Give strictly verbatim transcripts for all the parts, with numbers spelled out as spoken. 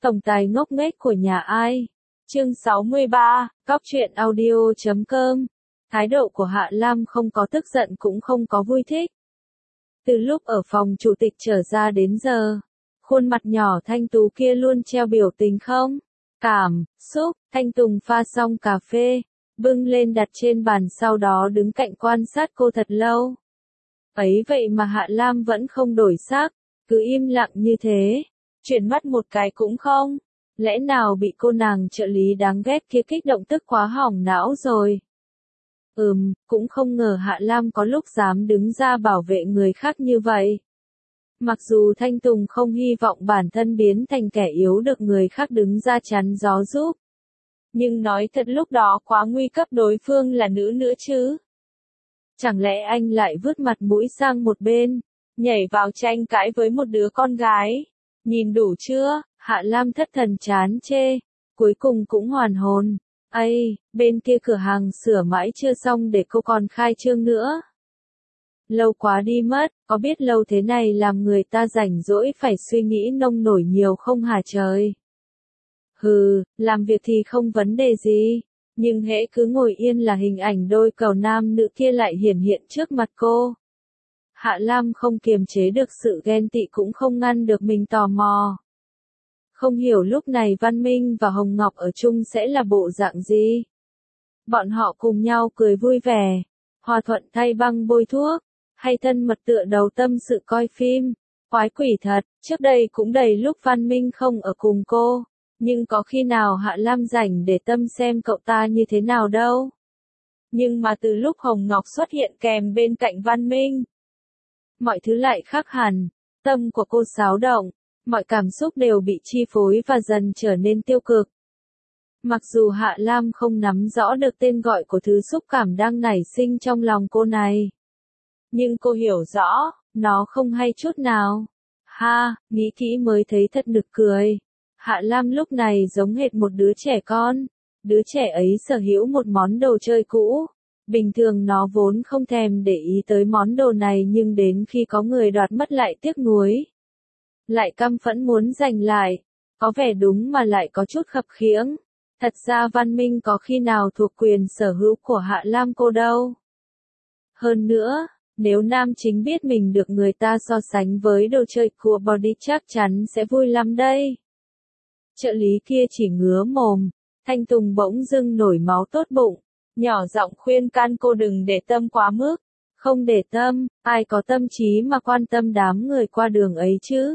Tổng tài ngốc nghếch của nhà ai? Chương sáu mươi ba, Cóc truyện audio chấm com. Thái độ của Hạ Lam không có tức giận cũng không có vui thích. Từ lúc ở phòng chủ tịch trở ra đến giờ, khuôn mặt nhỏ thanh tú kia luôn treo biểu tình không cảm xúc. Thanh Tùng pha xong cà phê, bưng lên đặt trên bàn, sau đó đứng cạnh quan sát cô thật lâu. Ấy vậy mà Hạ Lam vẫn không đổi sắc, cứ im lặng như thế, chuyển mắt một cái cũng không. Lẽ nào bị cô nàng trợ lý đáng ghét kia kích động tức quá hỏng não rồi? Ừm, cũng không ngờ Hạ Lam có lúc dám đứng ra bảo vệ người khác như vậy. Mặc dù Thanh Tùng không hy vọng bản thân biến thành kẻ yếu được người khác đứng ra chắn gió giúp. Nhưng nói thật lúc đó quá nguy cấp, đối phương là nữ nữa chứ. Chẳng lẽ anh lại vứt mặt mũi sang một bên, nhảy vào tranh cãi với một đứa con gái? Nhìn đủ chưa? Hạ Lam thất thần chán chê, cuối cùng cũng hoàn hồn. Ây, bên kia cửa hàng sửa mãi chưa xong để cô còn khai trương nữa. Lâu quá đi mất, có biết lâu thế này làm người ta rảnh rỗi phải suy nghĩ nông nổi nhiều không hả trời? Hừ, làm việc thì không vấn đề gì, nhưng hễ cứ ngồi yên là hình ảnh đôi cầu nam nữ kia lại hiển hiện trước mặt cô. Hạ Lam không kiềm chế được sự ghen tị cũng không ngăn được mình tò mò. Không hiểu lúc này Văn Minh và Hồng Ngọc ở chung sẽ là bộ dạng gì? Bọn họ cùng nhau cười vui vẻ, hòa thuận thay băng bôi thuốc, hay thân mật tựa đầu tâm sự coi phim. Quái quỷ thật, trước đây cũng đầy lúc Văn Minh không ở cùng cô, nhưng có khi nào Hạ Lam rảnh để tâm xem cậu ta như thế nào đâu. Nhưng mà từ lúc Hồng Ngọc xuất hiện kèm bên cạnh Văn Minh, mọi thứ lại khác hẳn. Tâm của cô xáo động, mọi cảm xúc đều bị chi phối và dần trở nên tiêu cực. Mặc dù Hạ Lam không nắm rõ được tên gọi của thứ xúc cảm đang nảy sinh trong lòng cô này, nhưng cô hiểu rõ, nó không hay chút nào. Ha, nghĩ kỹ mới thấy thật nực cười. Hạ Lam lúc này giống hệt một đứa trẻ con. Đứa trẻ ấy sở hữu một món đồ chơi cũ. Bình thường nó vốn không thèm để ý tới món đồ này, nhưng đến khi có người đoạt mất lại tiếc nuối, lại căm phẫn muốn giành lại. Có vẻ đúng mà lại có chút khập khiễng. Thật ra Văn Minh có khi nào thuộc quyền sở hữu của Hạ Lam cô đâu. Hơn nữa, nếu nam chính biết mình được người ta so sánh với đồ chơi của Body chắc chắn sẽ vui lắm đây. Trợ lý kia chỉ ngứa mồm. Thanh Tùng bỗng dưng nổi máu tốt bụng, nhỏ giọng khuyên can cô đừng để tâm quá mức. Không để tâm, ai có tâm trí mà quan tâm đám người qua đường ấy chứ.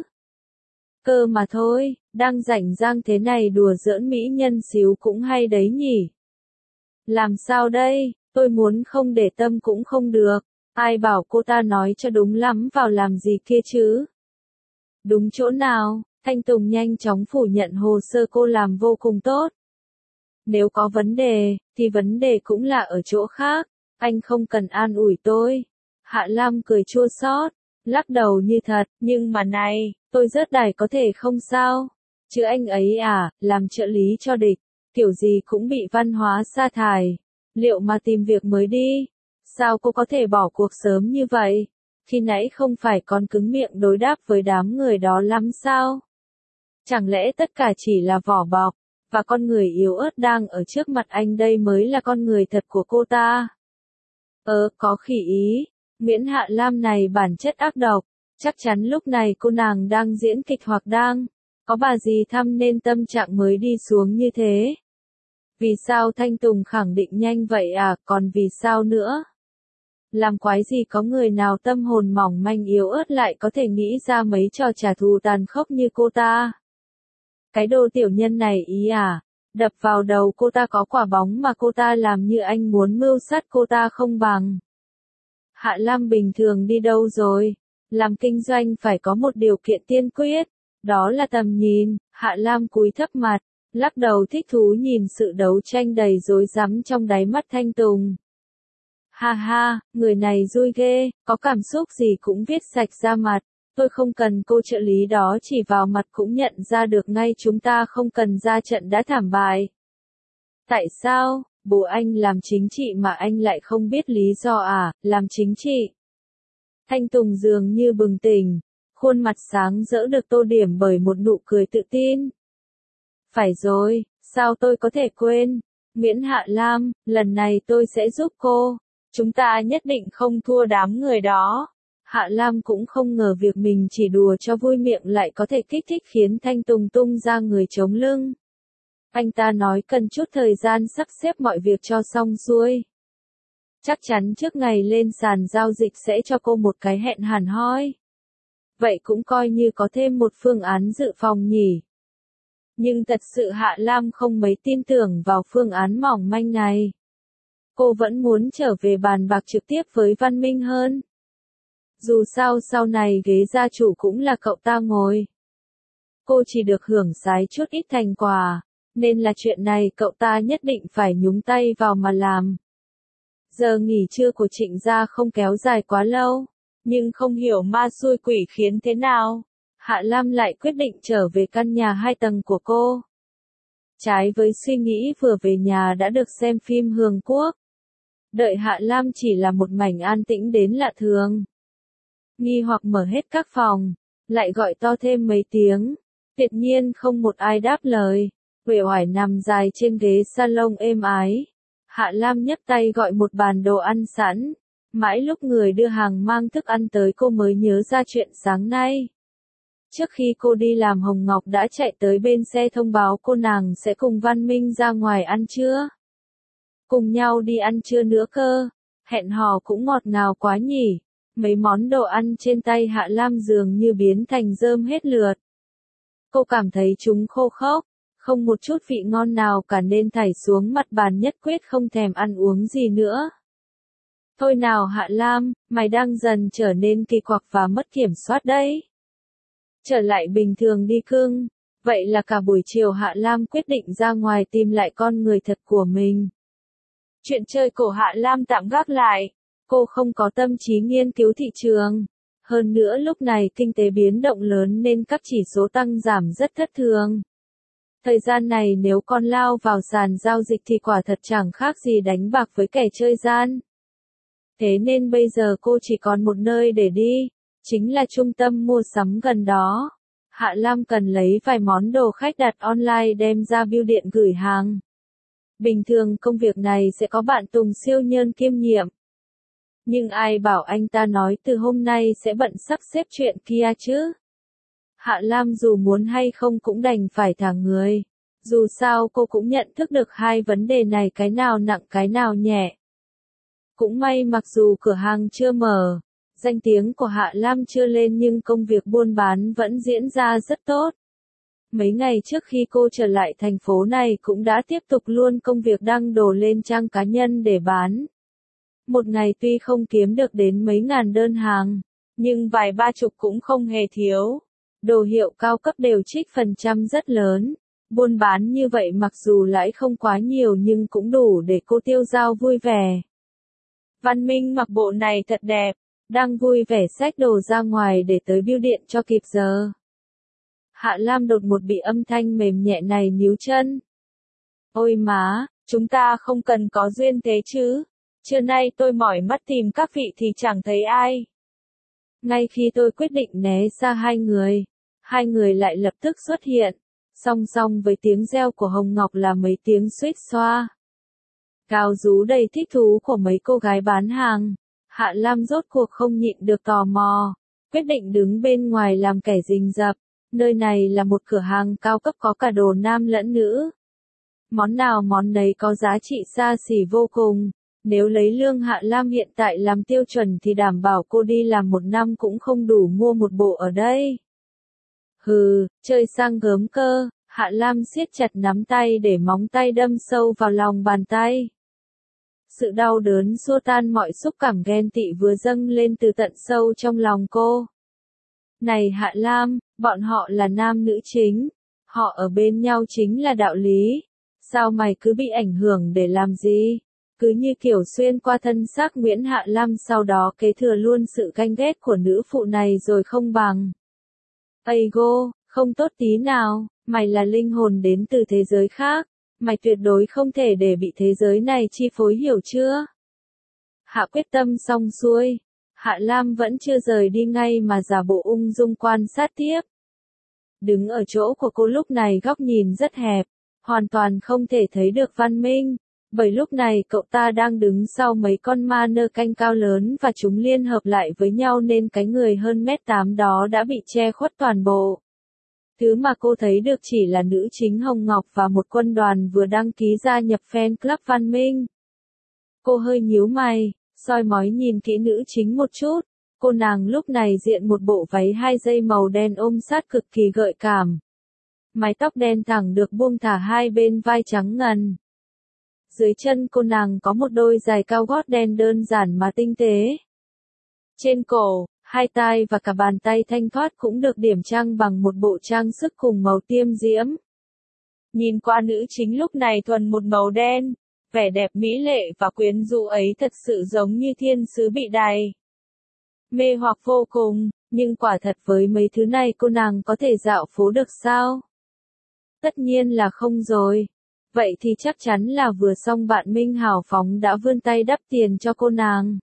Cơ mà thôi, đang rảnh rang thế này đùa giỡn mỹ nhân xíu cũng hay đấy nhỉ. Làm sao đây, tôi muốn không để tâm cũng không được. Ai bảo cô ta nói cho đúng lắm vào làm gì kia chứ? Đúng chỗ nào? Thanh Tùng nhanh chóng phủ nhận hồ sơ cô làm vô cùng tốt. Nếu có vấn đề, thì vấn đề cũng là ở chỗ khác. Anh không cần an ủi tôi. Hạ Lam cười chua xót, lắc đầu như thật. Nhưng mà này, tôi rớt đài có thể không sao? Chứ anh ấy à, làm trợ lý cho địch, kiểu gì cũng bị văn hóa sa thải. Liệu mà tìm việc mới đi? Sao cô có thể bỏ cuộc sớm như vậy? Khi nãy không phải còn cứng miệng đối đáp với đám người đó lắm sao? Chẳng lẽ tất cả chỉ là vỏ bọc, và con người yếu ớt đang ở trước mặt anh đây mới là con người thật của cô ta? Ờ, có khỉ ý, miễn Hạ Lam này bản chất ác độc, chắc chắn lúc này cô nàng đang diễn kịch hoặc đang có bà gì thăm nên tâm trạng mới đi xuống như thế. Vì sao Thanh Tùng khẳng định nhanh vậy à, còn vì sao nữa? Làm quái gì có người nào tâm hồn mỏng manh yếu ớt lại có thể nghĩ ra mấy trò trả thù tàn khốc như cô ta? Cái đồ tiểu nhân này ý à, đập vào đầu cô ta có quả bóng mà cô ta làm như anh muốn mưu sát cô ta không bằng. Hạ Lam bình thường đi đâu rồi? Làm kinh doanh phải có một điều kiện tiên quyết, đó là tầm nhìn. Hạ Lam cúi thấp mặt, lắc đầu thích thú nhìn sự đấu tranh đầy rối rắm trong đáy mắt Thanh Tùng. Ha ha, người này vui ghê, có cảm xúc gì cũng viết sạch ra mặt. Tôi không cần cô trợ lý đó chỉ vào mặt cũng nhận ra được ngay chúng ta không cần ra trận đã thảm bại. Tại sao, bố anh làm chính trị mà anh lại không biết lý do à, làm chính trị? Thanh Tùng dường như bừng tỉnh, khuôn mặt sáng rỡ được tô điểm bởi một nụ cười tự tin. Phải rồi, sao tôi có thể quên? Nguyễn Hạ Lam, lần này tôi sẽ giúp cô. Chúng ta nhất định không thua đám người đó. Hạ Lam cũng không ngờ việc mình chỉ đùa cho vui miệng lại có thể kích thích khiến Thanh Tùng tung ra người chống lưng. Anh ta nói cần chút thời gian sắp xếp mọi việc cho xong xuôi. Chắc chắn trước ngày lên sàn giao dịch sẽ cho cô một cái hẹn hẳn hoi. Vậy cũng coi như có thêm một phương án dự phòng nhỉ. Nhưng thật sự Hạ Lam không mấy tin tưởng vào phương án mỏng manh này. Cô vẫn muốn trở về bàn bạc trực tiếp với Văn Minh hơn. Dù sao sau này ghế gia chủ cũng là cậu ta ngồi. Cô chỉ được hưởng sái chút ít thành quả, nên là chuyện này cậu ta nhất định phải nhúng tay vào mà làm. Giờ nghỉ trưa của Trịnh gia không kéo dài quá lâu, nhưng không hiểu ma xui quỷ khiến thế nào. Hạ Lam lại quyết định trở về căn nhà hai tầng của cô. Trái với suy nghĩ vừa về nhà đã được xem phim Hương Quốc. Đợi Hạ Lam chỉ là một mảnh an tĩnh đến lạ thường. Nghi hoặc mở hết các phòng, lại gọi to thêm mấy tiếng. Tuyệt nhiên không một ai đáp lời. Uể oải nằm dài trên ghế salon êm ái. Hạ Lam nhấc tay gọi một bàn đồ ăn sẵn. Mãi lúc người đưa hàng mang thức ăn tới cô mới nhớ ra chuyện sáng nay. Trước khi cô đi làm Hồng Ngọc đã chạy tới bên xe thông báo cô nàng sẽ cùng Văn Minh ra ngoài ăn trưa. Cùng nhau đi ăn trưa nữa cơ. Hẹn hò cũng ngọt ngào quá nhỉ. Mấy món đồ ăn trên tay Hạ Lam dường như biến thành rơm hết lượt. Cô cảm thấy chúng khô khốc, không một chút vị ngon nào cả nên thảy xuống mặt bàn nhất quyết không thèm ăn uống gì nữa. Thôi nào Hạ Lam, mày đang dần trở nên kỳ quặc và mất kiểm soát đấy. Trở lại bình thường đi cưng. Vậy là cả buổi chiều Hạ Lam quyết định ra ngoài tìm lại con người thật của mình. Chuyện chơi cổ Hạ Lam tạm gác lại. Cô không có tâm trí nghiên cứu thị trường. Hơn nữa lúc này kinh tế biến động lớn nên các chỉ số tăng giảm rất thất thường. Thời gian này nếu con lao vào sàn giao dịch thì quả thật chẳng khác gì đánh bạc với kẻ chơi gian. Thế nên bây giờ cô chỉ còn một nơi để đi, chính là trung tâm mua sắm gần đó. Hạ Lam cần lấy vài món đồ khách đặt online đem ra bưu điện gửi hàng. Bình thường công việc này sẽ có bạn Tùng siêu nhân kiêm nhiệm. Nhưng ai bảo anh ta nói từ hôm nay sẽ bận sắp xếp chuyện kia chứ? Hạ Lam dù muốn hay không cũng đành phải thả người. Dù sao cô cũng nhận thức được hai vấn đề này cái nào nặng cái nào nhẹ. Cũng may mặc dù cửa hàng chưa mở, danh tiếng của Hạ Lam chưa lên nhưng công việc buôn bán vẫn diễn ra rất tốt. Mấy ngày trước khi cô trở lại thành phố này cũng đã tiếp tục luôn công việc đăng đồ lên trang cá nhân để bán. Một ngày tuy không kiếm được đến mấy ngàn đơn hàng, nhưng vài ba chục cũng không hề thiếu. Đồ hiệu cao cấp đều trích phần trăm rất lớn. Buôn bán như vậy mặc dù lãi không quá nhiều nhưng cũng đủ để cô tiêu dao vui vẻ. Văn Minh mặc bộ này thật đẹp, đang vui vẻ xách đồ ra ngoài để tới bưu điện cho kịp giờ. Hạ Lam đột một bị âm thanh mềm nhẹ này níu chân. Ôi má, chúng ta không cần có duyên thế chứ. Trưa nay tôi mỏi mắt tìm các vị thì chẳng thấy ai. Ngay khi tôi quyết định né xa hai người, hai người lại lập tức xuất hiện. Song song với tiếng reo của Hồng Ngọc là mấy tiếng suýt xoa. Cao rú đầy thích thú của mấy cô gái bán hàng. Hạ Lam rốt cuộc không nhịn được tò mò. Quyết định đứng bên ngoài làm kẻ rình rập. Nơi này là một cửa hàng cao cấp có cả đồ nam lẫn nữ. Món nào món nấy có giá trị xa xỉ vô cùng. Nếu lấy lương Hạ Lam hiện tại làm tiêu chuẩn thì đảm bảo cô đi làm một năm cũng không đủ mua một bộ ở đây. Hừ, chơi sang gớm cơ, Hạ Lam siết chặt nắm tay để móng tay đâm sâu vào lòng bàn tay. Sự đau đớn xua tan mọi xúc cảm ghen tị vừa dâng lên từ tận sâu trong lòng cô. Này Hạ Lam, bọn họ là nam nữ chính, họ ở bên nhau chính là đạo lý. Sao mày cứ bị ảnh hưởng để làm gì? Cứ như kiểu xuyên qua thân xác Nguyễn Hạ Lam sau đó kế thừa luôn sự ganh ghét của nữ phụ này rồi không bằng. Ego, không tốt tí nào, mày là linh hồn đến từ thế giới khác, mày tuyệt đối không thể để bị thế giới này chi phối hiểu chưa? Hạ quyết tâm xong xuôi, Hạ Lam vẫn chưa rời đi ngay mà giả bộ ung dung quan sát tiếp. Đứng ở chỗ của cô lúc này góc nhìn rất hẹp, hoàn toàn không thể thấy được Văn Minh, bởi lúc này cậu ta đang đứng sau mấy con ma nơ canh cao lớn và chúng liên hợp lại với nhau nên cái người hơn mét tám đó đã bị che khuất toàn bộ. Thứ mà cô thấy được chỉ là nữ chính Hồng Ngọc và một quân đoàn vừa đăng ký gia nhập fan club Văn Minh. Cô hơi nhíu mày, soi mói nhìn kỹ nữ chính một chút. Cô nàng lúc này diện một bộ váy hai dây màu đen ôm sát cực kỳ gợi cảm. Mái tóc đen thẳng được buông thả hai bên vai trắng ngần. Dưới chân cô nàng có một đôi giày cao gót đen đơn giản mà tinh tế. Trên cổ, hai tai và cả bàn tay thanh thoát cũng được điểm trang bằng một bộ trang sức cùng màu tiêm diễm. Nhìn qua nữ chính lúc này thuần một màu đen, vẻ đẹp mỹ lệ và quyến rũ ấy thật sự giống như thiên sứ bị đày. Mê hoặc vô cùng, nhưng quả thật với mấy thứ này cô nàng có thể dạo phố được sao? Tất nhiên là không rồi. Vậy thì chắc chắn là vừa xong bạn Minh hào phóng đã vươn tay đắp tiền cho cô nàng.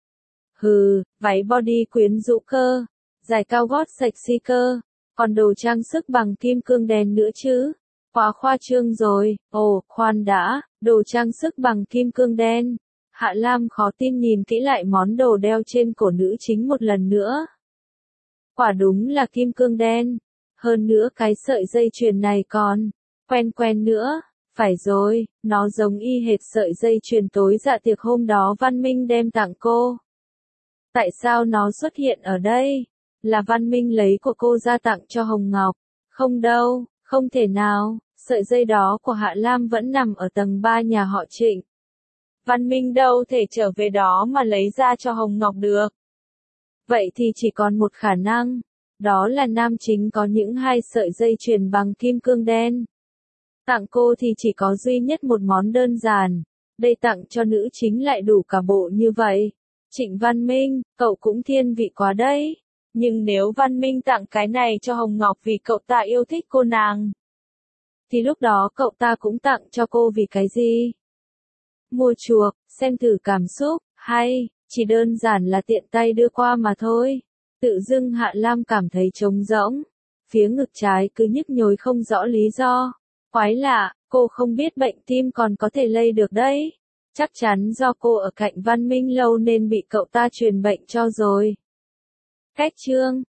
Hừ, váy body quyến rũ cơ, giày cao gót sexy cơ, còn đồ trang sức bằng kim cương đen nữa chứ. Quá khoa trương rồi, ồ, khoan đã, đồ trang sức bằng kim cương đen. Hạ Lam khó tin nhìn kỹ lại món đồ đeo trên cổ nữ chính một lần nữa. Quả đúng là kim cương đen. Hơn nữa cái sợi dây chuyền này còn quen quen nữa. Phải rồi, nó giống y hệt sợi dây chuyền tối dạ tiệc hôm đó Văn Minh đem tặng cô. Tại sao nó xuất hiện ở đây? Là Văn Minh lấy của cô ra tặng cho Hồng Ngọc. Không đâu, không thể nào, sợi dây đó của Hạ Lam vẫn nằm ở tầng ba nhà họ Trịnh. Văn Minh đâu thể trở về đó mà lấy ra cho Hồng Ngọc được. Vậy thì chỉ còn một khả năng, đó là nam chính có những hai sợi dây chuyền bằng kim cương đen. Tặng cô thì chỉ có duy nhất một món đơn giản, đây tặng cho nữ chính lại đủ cả bộ như vậy. Trịnh Văn Minh, cậu cũng thiên vị quá đấy. Nhưng nếu Văn Minh tặng cái này cho Hồng Ngọc vì cậu ta yêu thích cô nàng, thì lúc đó cậu ta cũng tặng cho cô vì cái gì? Mua chuộc, xem thử cảm xúc, hay, chỉ đơn giản là tiện tay đưa qua mà thôi. Tự dưng Hạ Lam cảm thấy trống rỗng, phía ngực trái cứ nhức nhối không rõ lý do. Quái lạ, cô không biết bệnh tim còn có thể lây được đấy. Chắc chắn do cô ở cạnh Văn Minh lâu nên bị cậu ta truyền bệnh cho rồi. Cách chương